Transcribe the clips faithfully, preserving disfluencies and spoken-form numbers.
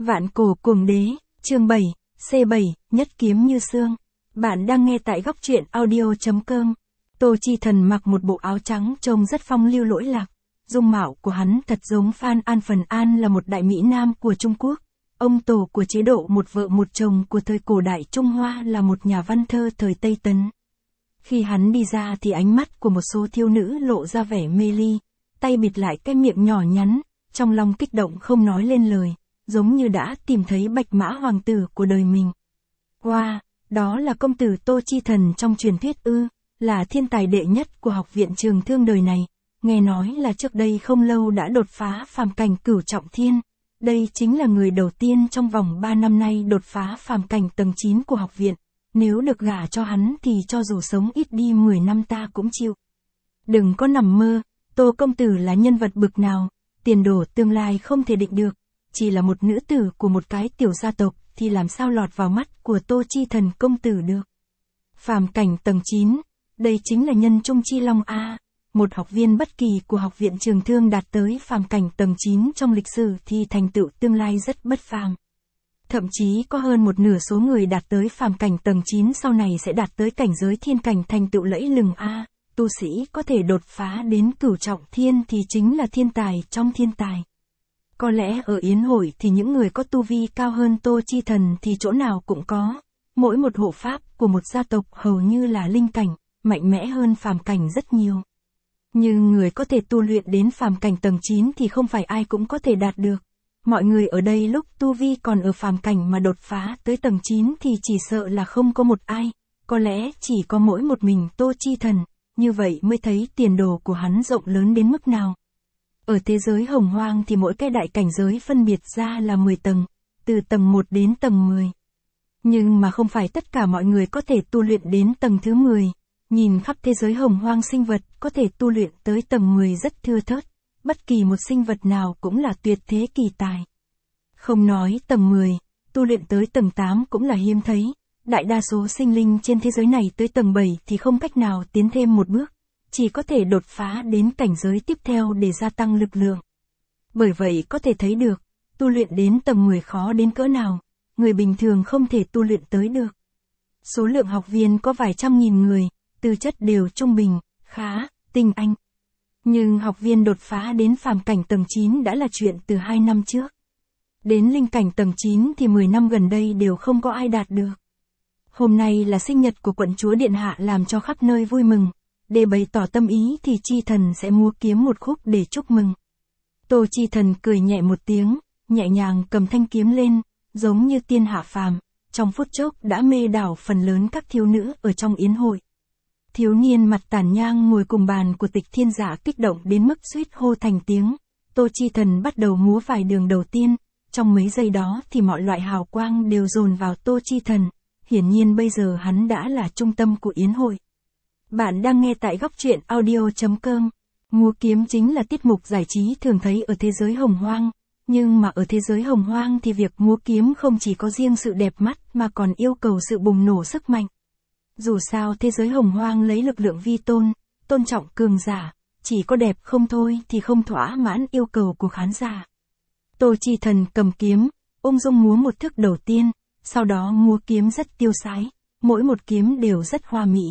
Vạn cổ cuồng đế, chương bảy, C bảy, nhất kiếm như xương. Bạn đang nghe tại góc truyện audio chấm com. Tô Chi Thần mặc một bộ áo trắng trông rất phong lưu lỗi lạc. Dung mạo của hắn thật giống Phan An Phần An là một đại mỹ nam của Trung Quốc. Ông tổ của chế độ một vợ một chồng của thời cổ đại Trung Hoa là một nhà văn thơ thời Tây Tấn. Khi hắn đi ra thì ánh mắt của một số thiếu nữ lộ ra vẻ mê ly, tay bịt lại cái miệng nhỏ nhắn, trong lòng kích động không nói lên lời, giống như đã tìm thấy bạch mã hoàng tử của đời mình. Wow, đó là công tử Tô Chi Thần trong truyền thuyết ư, là thiên tài đệ nhất của học viện Trường Thương đời này, nghe nói là trước đây không lâu đã đột phá phàm cảnh cửu trọng thiên. Đây chính là người đầu tiên trong vòng ba năm nay đột phá phàm cảnh tầng chín của học viện. Nếu được gả cho hắn thì cho dù sống ít đi mười năm ta cũng chịu. Đừng có nằm mơ, Tô công tử là nhân vật bực nào, tiền đồ tương lai không thể định được, chỉ là một nữ tử của một cái tiểu gia tộc thì làm sao lọt vào mắt của Tô Chi Thần công tử được. Phàm cảnh tầng chín, đây chính là nhân trung chi long a. Một học viên bất kỳ của học viện Trường Thương đạt tới phàm cảnh tầng chín trong lịch sử thì thành tựu tương lai rất bất phàm. Thậm chí có hơn một nửa số người đạt tới phàm cảnh tầng chín sau này sẽ đạt tới cảnh giới thiên cảnh thành tựu lẫy lừng a. Tu sĩ có thể đột phá đến cửu trọng thiên thì chính là thiên tài trong thiên tài. Có lẽ ở yến hội thì những người có tu vi cao hơn Tô Chi Thần thì chỗ nào cũng có. Mỗi một hộ pháp của một gia tộc hầu như là linh cảnh, mạnh mẽ hơn phàm cảnh rất nhiều. Nhưng người có thể tu luyện đến phàm cảnh tầng chín thì không phải ai cũng có thể đạt được. Mọi người ở đây lúc tu vi còn ở phàm cảnh mà đột phá tới tầng chín thì chỉ sợ là không có một ai, có lẽ chỉ có mỗi một mình Tô Chi Thần, như vậy mới thấy tiền đồ của hắn rộng lớn đến mức nào. Ở thế giới hồng hoang thì mỗi cái đại cảnh giới phân biệt ra là mười tầng, từ tầng một đến tầng mười. Nhưng mà không phải tất cả mọi người có thể tu luyện đến tầng thứ mười, nhìn khắp thế giới hồng hoang sinh vật có thể tu luyện tới tầng mười rất thưa thớt. Bất kỳ một sinh vật nào cũng là tuyệt thế kỳ tài. Không nói tầng mười, tu luyện tới tầng tám cũng là hiếm thấy. Đại đa số sinh linh trên thế giới này tới tầng bảy thì không cách nào tiến thêm một bước, chỉ có thể đột phá đến cảnh giới tiếp theo để gia tăng lực lượng. Bởi vậy có thể thấy được, tu luyện đến tầng mười khó đến cỡ nào, người bình thường không thể tu luyện tới được. Số lượng học viên có vài trăm nghìn người, tư chất đều trung bình, khá, tinh anh. Nhưng học viên đột phá đến phàm cảnh tầng chín đã là chuyện từ hai năm trước. Đến linh cảnh tầng chín thì mười năm gần đây đều không có ai đạt được. Hôm nay là sinh nhật của quận chúa Điện Hạ làm cho khắp nơi vui mừng. Để bày tỏ tâm ý thì Chi Thần sẽ múa kiếm một khúc để chúc mừng. Tô Chi Thần cười nhẹ một tiếng, nhẹ nhàng cầm thanh kiếm lên, giống như tiên hạ phàm, trong phút chốc đã mê đảo phần lớn các thiếu nữ ở trong yến hội. Thiếu niên mặt tàn nhang ngồi cùng bàn của Tịch Thiên Giả kích động đến mức suýt hô thành tiếng. Tô Chi Thần bắt đầu múa vài đường đầu tiên, trong mấy giây đó thì mọi loại hào quang đều dồn vào Tô Chi Thần, hiển nhiên bây giờ hắn đã là trung tâm của yến hội. Bạn đang nghe tại góc truyện audio chấm com. Múa kiếm chính là tiết mục giải trí thường thấy ở thế giới hồng hoang, nhưng mà ở thế giới hồng hoang thì việc múa kiếm không chỉ có riêng sự đẹp mắt mà còn yêu cầu sự bùng nổ sức mạnh. Dù sao thế giới hồng hoang lấy lực lượng vi tôn, tôn trọng cường giả, chỉ có đẹp không thôi thì không thỏa mãn yêu cầu của khán giả. Tô Chi Thần cầm kiếm, ung dung múa một thức đầu tiên, sau đó múa kiếm rất tiêu sái, mỗi một kiếm đều rất hoa mỹ.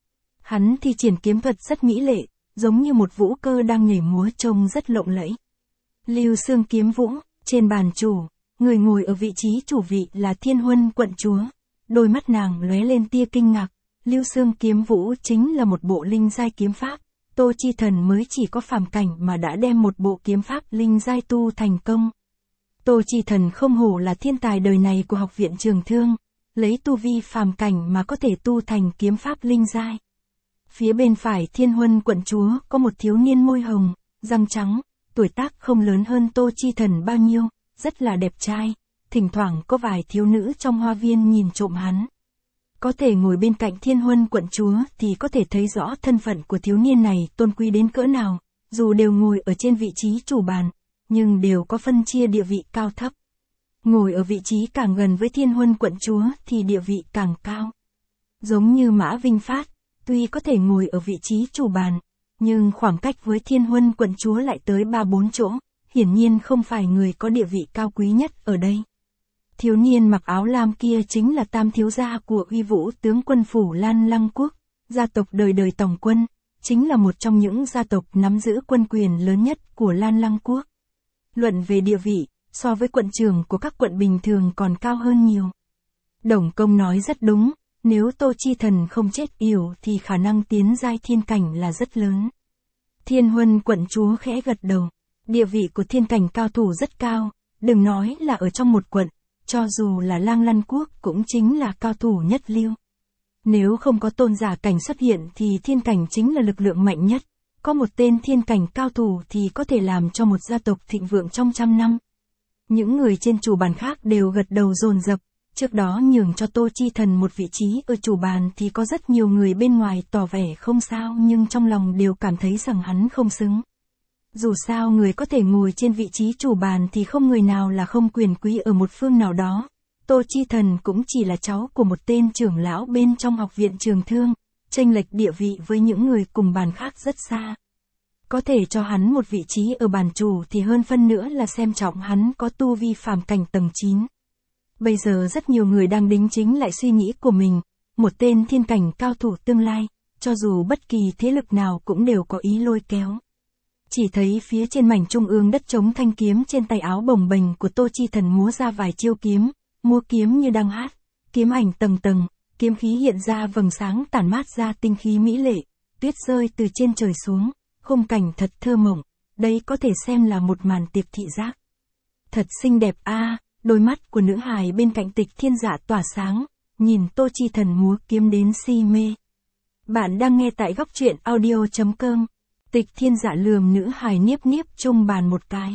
Hắn thi triển kiếm thuật rất mỹ lệ, giống như một vũ cơ đang nhảy múa trông rất lộng lẫy. Lưu Xương kiếm vũ, trên bàn chủ, người ngồi ở vị trí chủ vị là Thiên Huân quận chúa, đôi mắt nàng lóe lên tia kinh ngạc. Lưu Xương kiếm vũ chính là một bộ linh giai kiếm pháp, Tô Chi Thần mới chỉ có phàm cảnh mà đã đem một bộ kiếm pháp linh giai tu thành công. Tô Chi Thần không hổ là thiên tài đời này của học viện Trường Thương, lấy tu vi phàm cảnh mà có thể tu thành kiếm pháp linh giai. Phía bên phải Thiên Huân quận chúa có một thiếu niên môi hồng, răng trắng, tuổi tác không lớn hơn Tô Chi Thần bao nhiêu, rất là đẹp trai, thỉnh thoảng có vài thiếu nữ trong hoa viên nhìn trộm hắn. Có thể ngồi bên cạnh Thiên Huân quận chúa thì có thể thấy rõ thân phận của thiếu niên này tôn quý đến cỡ nào, dù đều ngồi ở trên vị trí chủ bàn, nhưng đều có phân chia địa vị cao thấp. Ngồi ở vị trí càng gần với Thiên Huân quận chúa thì địa vị càng cao. Giống như Mã Vinh Phát, tuy có thể ngồi ở vị trí chủ bàn, nhưng khoảng cách với Thiên Huân quận chúa lại tới ba bốn chỗ, hiển nhiên không phải người có địa vị cao quý nhất ở đây. Thiếu niên mặc áo lam kia chính là tam thiếu gia của uy vũ tướng quân phủ Lan Lăng Quốc, gia tộc đời đời tổng quân, chính là một trong những gia tộc nắm giữ quân quyền lớn nhất của Lan Lăng Quốc. Luận về địa vị, so với quận trưởng của các quận bình thường còn cao hơn nhiều. Đồng Công nói rất đúng, nếu Tô Chi Thần không chết yểu thì khả năng tiến giai thiên cảnh là rất lớn. Thiên Huân quận chúa khẽ gật đầu, địa vị của thiên cảnh cao thủ rất cao, đừng nói là ở trong một quận, cho dù là Lang Lăng Quốc cũng chính là cao thủ nhất lưu. Nếu không có tôn giả cảnh xuất hiện thì thiên cảnh chính là lực lượng mạnh nhất, có một tên thiên cảnh cao thủ thì có thể làm cho một gia tộc thịnh vượng trong trăm năm. Những người trên chủ bàn khác đều gật đầu dồn dập, trước đó nhường cho Tô Chi Thần một vị trí ở chủ bàn thì có rất nhiều người bên ngoài tỏ vẻ không sao nhưng trong lòng đều cảm thấy rằng hắn không xứng. Dù sao người có thể ngồi trên vị trí chủ bàn thì không người nào là không quyền quý ở một phương nào đó. Tô Chi Thần cũng chỉ là cháu của một tên trưởng lão bên trong học viện Trường Thương, chênh lệch địa vị với những người cùng bàn khác rất xa. Có thể cho hắn một vị trí ở bàn chủ thì hơn phân nữa là xem trọng hắn có tu vi phàm cảnh tầng chín. Bây giờ rất nhiều người đang đính chính lại suy nghĩ của mình, một tên thiên cảnh cao thủ tương lai, cho dù bất kỳ thế lực nào cũng đều có ý lôi kéo. Chỉ thấy phía trên mảnh trung ương đất trống thanh kiếm trên tay áo bồng bềnh của Tô Chi Thần múa ra vài chiêu kiếm, múa kiếm như đang hát, kiếm ảnh tầng tầng, kiếm khí hiện ra vầng sáng tản mát ra tinh khí mỹ lệ, tuyết rơi từ trên trời xuống, khung cảnh thật thơ mộng, đây có thể xem là một màn tiệc thị giác. Thật xinh đẹp a, à, đôi mắt của nữ hài bên cạnh Tịch Thiên Dạ tỏa sáng, nhìn Tô Chi Thần múa kiếm đến si mê. Bạn đang nghe tại góc truyện audio chấm com. Tịch Thiên Dạ lườm nữ hài niếp niếp chung bàn một cái.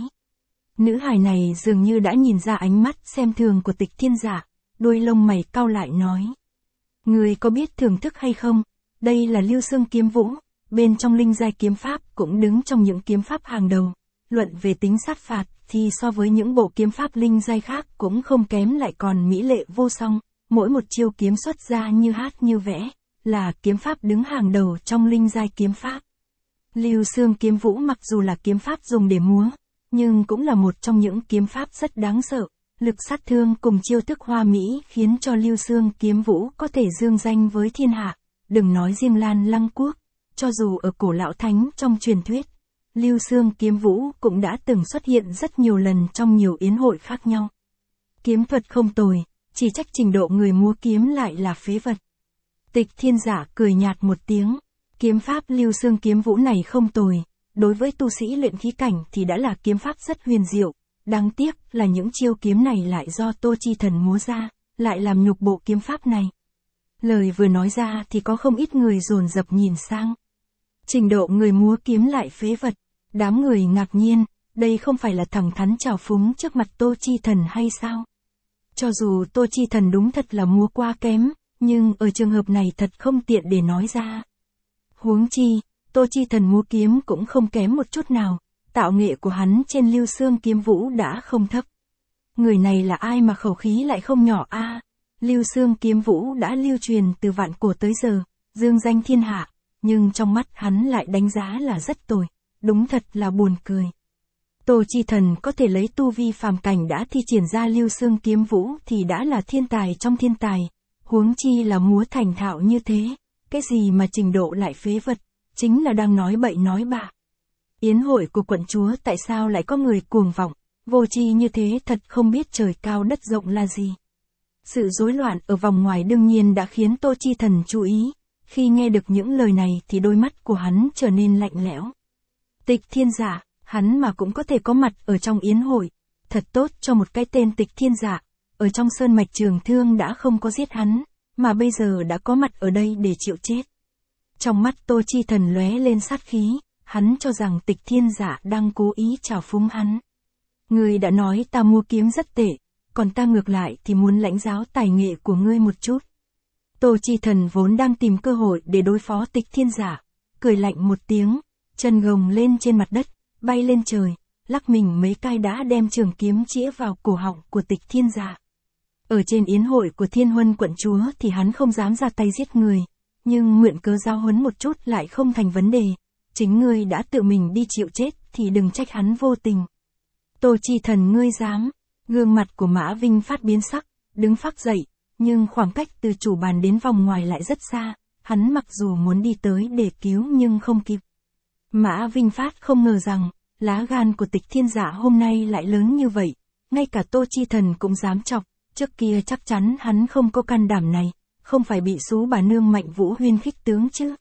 Nữ hài này dường như đã nhìn ra ánh mắt xem thường của Tịch Thiên Dạ, đôi lông mày cau lại nói. Người có biết thưởng thức hay không? Đây là Lưu Xương kiếm vũ, bên trong linh giai kiếm pháp cũng đứng trong những kiếm pháp hàng đầu. Luận về tính sát phạt thì so với những bộ kiếm pháp linh giai khác cũng không kém lại còn mỹ lệ vô song, mỗi một chiêu kiếm xuất ra như hát như vẽ, là kiếm pháp đứng hàng đầu trong linh giai kiếm pháp. Lưu Xương kiếm vũ mặc dù là kiếm pháp dùng để múa, nhưng cũng là một trong những kiếm pháp rất đáng sợ, lực sát thương cùng chiêu thức hoa mỹ khiến cho Lưu Xương kiếm vũ có thể dương danh với thiên hạ, đừng nói riêng Lan Lăng Quốc, cho dù ở cổ lão thánh trong truyền thuyết, Lưu Xương kiếm vũ cũng đã từng xuất hiện rất nhiều lần trong nhiều yến hội khác nhau. Kiếm thuật không tồi, chỉ trách trình độ người múa kiếm lại là phế vật. Tịch Thiên Dạ cười nhạt một tiếng, kiếm pháp Lưu Xương kiếm vũ này không tồi, đối với tu sĩ luyện khí cảnh thì đã là kiếm pháp rất huyền diệu, đáng tiếc là những chiêu kiếm này lại do Tô Chi Thần múa ra, lại làm nhục bộ kiếm pháp này. Lời vừa nói ra thì có không ít người dồn dập nhìn sang. Trình độ người múa kiếm lại phế vật, đám người ngạc nhiên, đây không phải là thẳng thắn trào phúng trước mặt Tô Chi Thần hay sao? Cho dù Tô Chi Thần đúng thật là múa quá kém, nhưng ở trường hợp này thật không tiện để nói ra. Huống chi, Tô Chi Thần múa kiếm cũng không kém một chút nào, tạo nghệ của hắn trên Lưu Xương kiếm vũ đã không thấp. Người này là ai mà khẩu khí lại không nhỏ a? À, Lưu Xương kiếm vũ đã lưu truyền từ vạn cổ tới giờ, dương danh thiên hạ, nhưng trong mắt hắn lại đánh giá là rất tồi, đúng thật là buồn cười. Tô Chi Thần có thể lấy tu vi phàm cảnh đã thi triển ra Lưu Xương kiếm vũ thì đã là thiên tài trong thiên tài, huống chi là múa thành thạo như thế, cái gì mà trình độ lại phế vật, chính là đang nói bậy nói bạ. Yến hội của quận chúa tại sao lại có người cuồng vọng, vô tri như thế thật không biết trời cao đất rộng là gì. Sự rối loạn ở vòng ngoài đương nhiên đã khiến Tô Chi Thần chú ý, khi nghe được những lời này thì đôi mắt của hắn trở nên lạnh lẽo. Tịch Thiên Dạ, hắn mà cũng có thể có mặt ở trong yến hội, thật tốt cho một cái tên Tịch Thiên Dạ, ở trong sơn mạch Trường Thương đã không có giết hắn, mà bây giờ đã có mặt ở đây để chịu chết. Trong mắt Tô Chi Thần lóe lên sát khí, hắn cho rằng Tịch Thiên Dạ đang cố ý trào phúng hắn. Ngươi đã nói ta mua kiếm rất tệ, còn ta ngược lại thì muốn lãnh giáo tài nghệ của ngươi một chút. Tô Chi Thần vốn đang tìm cơ hội để đối phó Tịch Thiên Dạ, cười lạnh một tiếng, chân gồng lên trên mặt đất, bay lên trời, lắc mình mấy cái đã đem trường kiếm chĩa vào cổ họng của Tịch Thiên Dạ. Ở trên yến hội của Thiên Huân quận chúa thì hắn không dám ra tay giết người, nhưng nguyện cớ giao huấn một chút lại không thành vấn đề, chính ngươi đã tự mình đi chịu chết thì đừng trách hắn vô tình. Tô Chi Thần ngươi dám, Gương mặt của Mã Vinh Phát biến sắc, đứng phác dậy, nhưng khoảng cách từ chủ bàn đến vòng ngoài lại rất xa, hắn mặc dù muốn đi tới để cứu nhưng không kịp. Mã Vinh Phát không ngờ rằng, lá gan của Tịch Thiên Dạ hôm nay lại lớn như vậy, ngay cả Tô Chi Thần cũng dám chọc, trước kia chắc chắn hắn không có can đảm này, không phải bị xú bà nương Mạnh Vũ Huyên khích tướng chứ.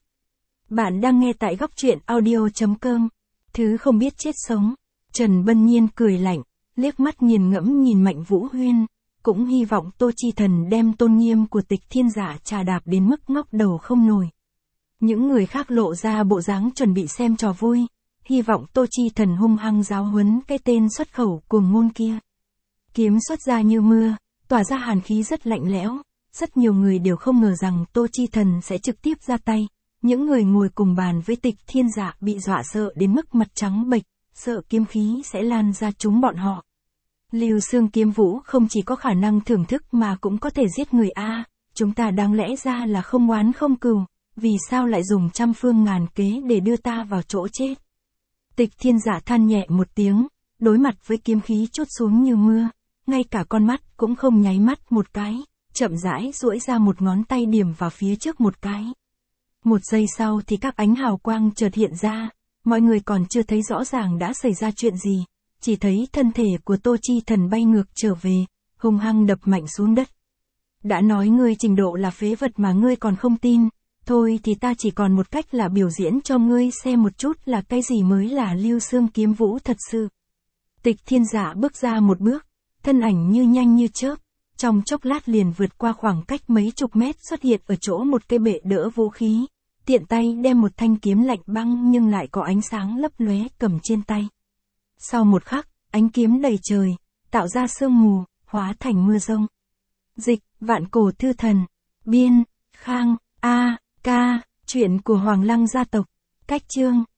Bạn đang nghe tại góc truyện audio chấm com, thứ không biết chết sống. Trần Bân Nhiên cười lạnh, liếc mắt nghiền ngẫm nhìn Mạnh Vũ Huyên, cũng hy vọng Tô Chi Thần đem tôn nghiêm của Tịch Thiên Dạ trà đạp đến mức ngóc đầu không nổi. Những người khác lộ ra bộ dáng chuẩn bị xem trò vui, hy vọng Tô Chi Thần hung hăng giáo huấn cái tên xuất khẩu cuồng ngôn kia. Kiếm xuất ra như mưa, tỏa ra hàn khí rất lạnh lẽo, rất nhiều người đều không ngờ rằng Tô Chi Thần sẽ trực tiếp ra tay. Những người ngồi cùng bàn với Tịch Thiên Dạ bị dọa sợ đến mức mặt trắng bệch, sợ kiếm khí sẽ lan ra chúng bọn họ. Lưu Xương Kiếm Vũ không chỉ có khả năng thưởng thức mà cũng có thể giết người a, à, chúng ta đáng lẽ ra là không oán không cừu, vì sao lại dùng trăm phương ngàn kế để đưa ta vào chỗ chết. Tịch Thiên Dạ than nhẹ một tiếng, đối mặt với kiếm khí trút xuống như mưa, ngay cả con mắt cũng không nháy mắt một cái, chậm rãi duỗi ra một ngón tay điểm vào phía trước một cái. Một giây sau thì các ánh hào quang chợt hiện ra, mọi người còn chưa thấy rõ ràng đã xảy ra chuyện gì, chỉ thấy thân thể của Tô Chi Thần bay ngược trở về, hung hăng đập mạnh xuống đất. Đã nói ngươi trình độ là phế vật mà ngươi còn không tin, thôi thì ta chỉ còn một cách là biểu diễn cho ngươi xem một chút là cái gì mới là Lưu Xương Kiếm Vũ thật sự. Tịch Thiên Dạ bước ra một bước, thân ảnh như nhanh như chớp, trong chốc lát liền vượt qua khoảng cách mấy chục mét xuất hiện ở chỗ một cái bệ đỡ vũ khí, tiện tay đem một thanh kiếm lạnh băng nhưng lại có ánh sáng lấp lóe cầm trên tay. Sau một khắc, ánh kiếm đầy trời, tạo ra sương mù, hóa thành mưa rông. Dịch, Vạn Cổ Thư Thần, biên, Khang, A, Ca, chuyện của Hoàng Lăng gia tộc, cách chương.